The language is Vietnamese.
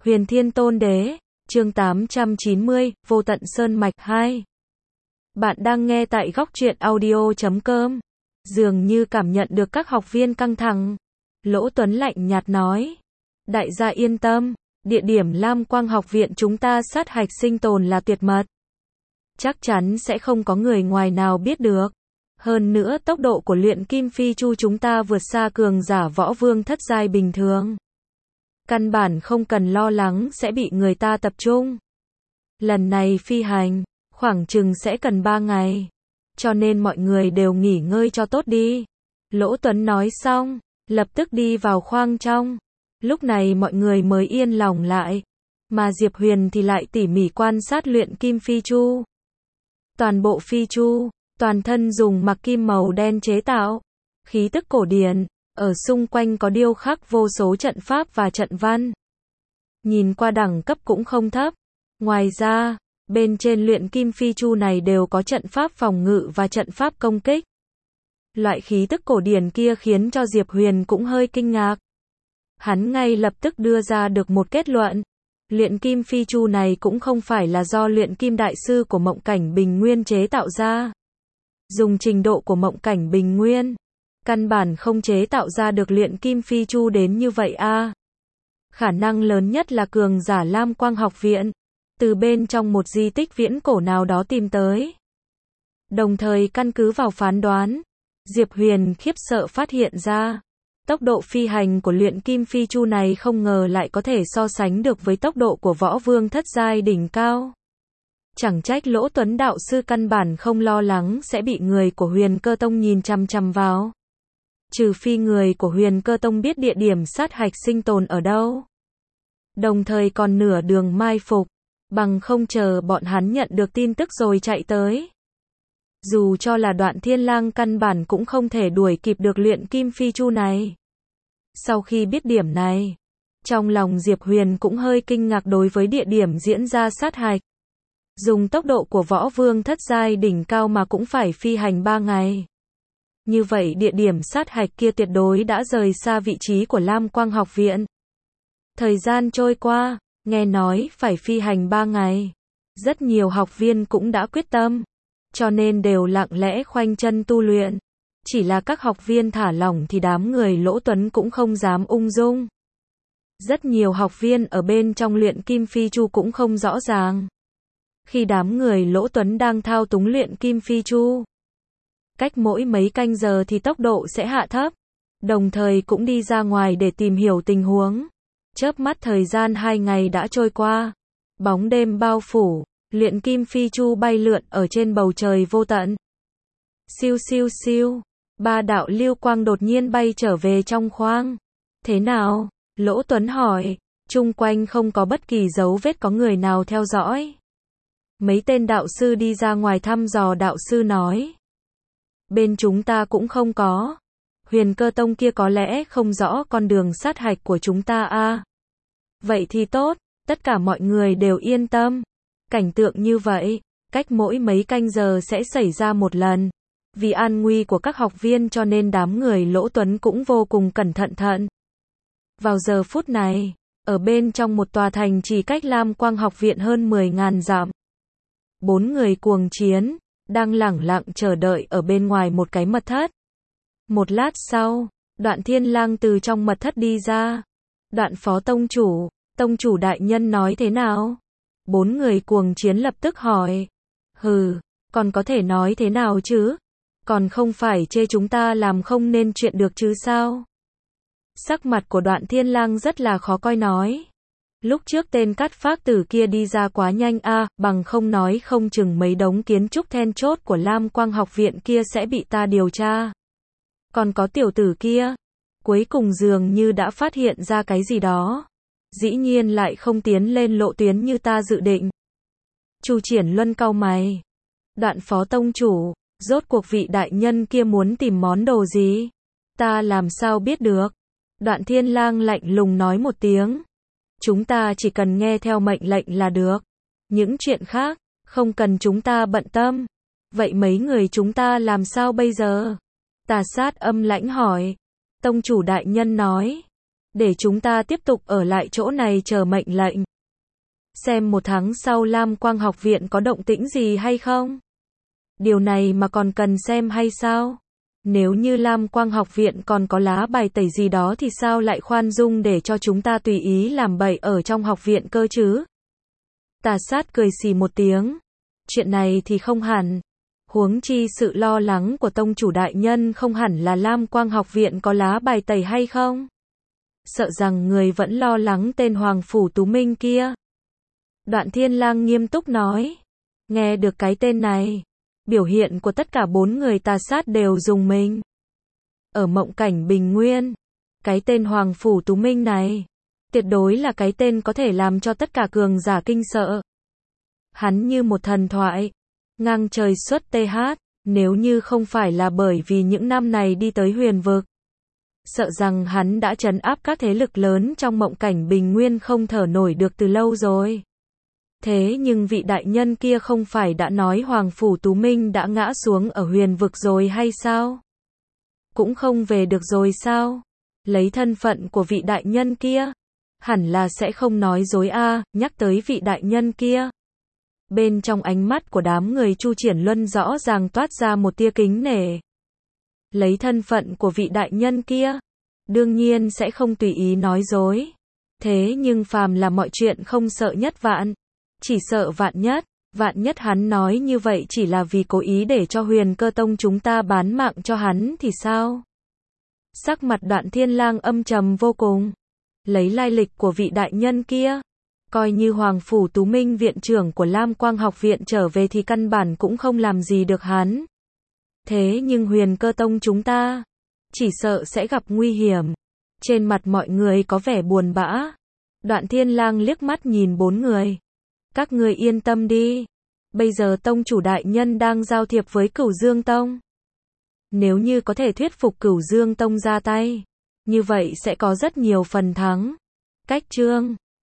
Huyền Thiên Tôn Đế, chương 890, Vô Tận Sơn Mạch 2. Bạn đang nghe tại góc truyện audio.com. Dường như cảm nhận được các học viên căng thẳng. Lỗ Tuấn lạnh nhạt nói. Đại gia yên tâm, địa điểm Lam Quang học viện chúng ta sát hạch sinh tồn là tuyệt mật. Chắc chắn sẽ không có người ngoài nào biết được. Hơn nữa tốc độ của luyện kim phi chu chúng ta vượt xa cường giả võ vương thất giai bình thường. Căn bản không cần lo lắng sẽ bị người ta tập trung. Lần này phi hành, khoảng chừng sẽ cần 3 ngày. Cho nên mọi người đều nghỉ ngơi cho tốt đi. Lỗ Tuấn nói xong, lập tức đi vào khoang trong. Lúc này mọi người mới yên lòng lại. Mà Diệp Huyền thì lại tỉ mỉ quan sát luyện kim phi chu. Toàn bộ phi chu, toàn thân dùng mặc kim màu đen chế tạo. Khí tức cổ điển. Ở xung quanh có điêu khắc vô số trận pháp và trận văn. Nhìn qua đẳng cấp cũng không thấp. Ngoài ra, bên trên luyện kim phi chu này đều có trận pháp phòng ngự và trận pháp công kích. Loại khí tức cổ điển kia khiến cho Diệp Huyền cũng hơi kinh ngạc. Hắn ngay lập tức đưa ra được một kết luận. Luyện kim phi chu này cũng không phải là do luyện kim đại sư của Mộng Cảnh Bình Nguyên chế tạo ra. Dùng trình độ của Mộng Cảnh Bình Nguyên, căn bản không chế tạo ra được luyện kim phi chu đến như vậy a. Khả năng lớn nhất là cường giả Lam Quang học viện, từ bên trong một di tích viễn cổ nào đó tìm tới. Đồng thời căn cứ vào phán đoán, Diệp Huyền khiếp sợ phát hiện ra, tốc độ phi hành của luyện kim phi chu này không ngờ lại có thể so sánh được với tốc độ của võ vương thất giai đỉnh cao. Chẳng trách Lỗ Tuấn đạo sư căn bản không lo lắng sẽ bị người của Huyền Cơ Tông nhìn chằm chằm vào. Trừ phi người của Huyền Cơ Tông biết địa điểm sát hạch sinh tồn ở đâu. Đồng thời còn nửa đường mai phục, bằng không chờ bọn hắn nhận được tin tức rồi chạy tới. Dù cho là Đoạn Thiên Lang căn bản cũng không thể đuổi kịp được luyện kim phi chu này. Sau khi biết điểm này, trong lòng Diệp Huyền cũng hơi kinh ngạc đối với địa điểm diễn ra sát hạch. Dùng tốc độ của võ vương thất giai đỉnh cao mà cũng phải phi hành 3 ngày. Như vậy địa điểm sát hạch kia tuyệt đối đã rời xa vị trí của Lam Quang học viện. Thời gian trôi qua, nghe nói phải phi hành 3 ngày. Rất nhiều học viên cũng đã quyết tâm, cho nên đều lặng lẽ khoanh chân tu luyện. Chỉ là các học viên thả lỏng thì đám người Lỗ Tuấn cũng không dám ung dung. Rất nhiều học viên ở bên trong luyện kim phi chu cũng không rõ ràng. Khi đám người Lỗ Tuấn đang thao túng luyện kim phi chu, cách mỗi mấy canh giờ thì tốc độ sẽ hạ thấp, đồng thời cũng đi ra ngoài để tìm hiểu tình huống. Chớp mắt thời gian 2 ngày đã trôi qua, bóng đêm bao phủ, luyện kim phi chu bay lượn ở trên bầu trời vô tận. Siêu siêu siêu, 3 đạo lưu quang đột nhiên bay trở về trong khoang. Thế nào? Lỗ Tuấn hỏi, chung quanh không có bất kỳ dấu vết có người nào theo dõi. Mấy tên đạo sư đi ra ngoài thăm dò, đạo sư nói. Bên chúng ta cũng không có. Huyền Cơ Tông kia có lẽ không rõ con đường sát hạch của chúng ta a. Vậy thì tốt, tất cả mọi người đều yên tâm. Cảnh tượng như vậy, cách mỗi mấy canh giờ sẽ xảy ra một lần. Vì an nguy của các học viên cho nên đám người Lỗ Tuấn cũng vô cùng cẩn thận. Vào giờ phút này, ở bên trong một tòa thành chỉ cách Lam Quang học viện hơn 10.000 dặm. 4 người cuồng chiến, đang lẳng lặng chờ đợi ở bên ngoài một cái mật thất. Một lát sau, Đoạn Thiên Lang từ trong mật thất đi ra. Đoạn phó tông chủ đại nhân nói thế nào? 4 người cuồng chiến lập tức hỏi. Hừ, còn có thể nói thế nào chứ? Còn không phải chê chúng ta làm không nên chuyện được chứ sao? Sắc mặt của Đoạn Thiên Lang rất là khó coi nói. Lúc trước tên Cát Phác Tử kia đi ra quá nhanh a, bằng không nói không chừng mấy đống kiến trúc then chốt của Lam Quang học viện kia sẽ bị ta điều tra. Còn có tiểu tử kia, cuối cùng dường như đã phát hiện ra cái gì đó. Dĩ nhiên lại không tiến lên lộ tuyến như ta dự định. Chu Triển Luân cau mày. Đoạn phó tông chủ, rốt cuộc vị đại nhân kia muốn tìm món đồ gì? Ta làm sao biết được? Đoạn Thiên Lang lạnh lùng nói một tiếng. Chúng ta chỉ cần nghe theo mệnh lệnh là được. Những chuyện khác, không cần chúng ta bận tâm. Vậy mấy người chúng ta làm sao bây giờ? Tà Sát âm lãnh hỏi. Tông chủ đại nhân nói. để chúng ta tiếp tục ở lại chỗ này chờ mệnh lệnh. Xem 1 tháng sau Lam Quang học viện có động tĩnh gì hay không? Điều này mà còn cần xem hay sao? Nếu như Lam Quang học viện còn có lá bài tẩy gì đó thì sao lại khoan dung để cho chúng ta tùy ý làm bậy ở trong học viện cơ chứ? Tà Sát cười xì một tiếng. Chuyện này thì không hẳn. Huống chi sự lo lắng của tông chủ đại nhân không hẳn là Lam Quang học viện có lá bài tẩy hay không? Sợ rằng người vẫn lo lắng tên Hoàng Phủ Tú Minh kia. Đoạn Thiên Lang nghiêm túc nói. Nghe được cái tên này, biểu hiện của tất cả 4 người Tà Sát đều rùng mình. Ở mộng cảnh Bình Nguyên, cái tên Hoàng Phủ Tú Minh này, tuyệt đối là cái tên có thể làm cho tất cả cường giả kinh sợ. Hắn như một thần thoại, ngang trời xuất TH, nếu như không phải là bởi vì những năm này đi tới huyền vực, sợ rằng hắn đã trấn áp các thế lực lớn trong mộng cảnh Bình Nguyên không thở nổi được từ lâu rồi. Thế nhưng vị đại nhân kia không phải đã nói Hoàng Phủ Tú Minh đã ngã xuống ở huyền vực rồi hay sao? Cũng không về được rồi sao? Lấy thân phận của vị đại nhân kia, hẳn là sẽ không nói dối a. Nhắc tới vị đại nhân kia, bên trong ánh mắt của đám người Chu Triển Luân rõ ràng toát ra một tia kính nể. Lấy thân phận của vị đại nhân kia, đương nhiên sẽ không tùy ý nói dối. Thế nhưng phàm là mọi chuyện không sợ nhất vạn, chỉ sợ vạn nhất hắn nói như vậy chỉ là vì cố ý để cho Huyền Cơ Tông chúng ta bán mạng cho hắn thì sao? Sắc mặt Đoạn Thiên Lang âm trầm vô cùng. Lấy lai lịch của vị đại nhân kia, coi như Hoàng Phủ Tú Minh viện trưởng của Lam Quang học viện trở về thì căn bản cũng không làm gì được hắn. Thế nhưng Huyền Cơ Tông chúng ta, chỉ sợ sẽ gặp nguy hiểm. Trên mặt mọi người có vẻ buồn bã. Đoạn Thiên Lang liếc mắt nhìn 4 người. Các người yên tâm đi. Bây giờ tông chủ đại nhân đang giao thiệp với Cửu Dương Tông. Nếu như có thể thuyết phục Cửu Dương Tông ra tay, như vậy sẽ có rất nhiều phần thắng. Cách chương